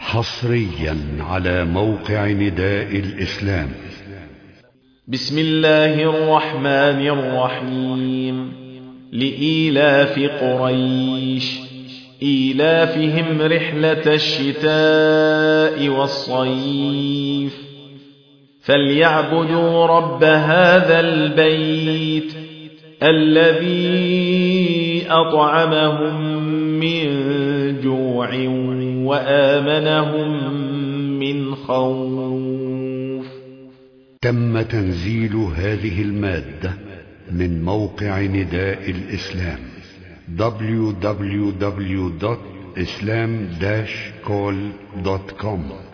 حصريا على موقع نداء الإسلام. بسم الله الرحمن الرحيم. لإيلاف قريش إيلافهم رحلة الشتاء والصيف فليعبدوا رب هذا البيت الذي أطعمهم من جوع وآمنهم من خوف. تم تنزيل هذه المادة من موقع نداء الإسلام www.islam-call.com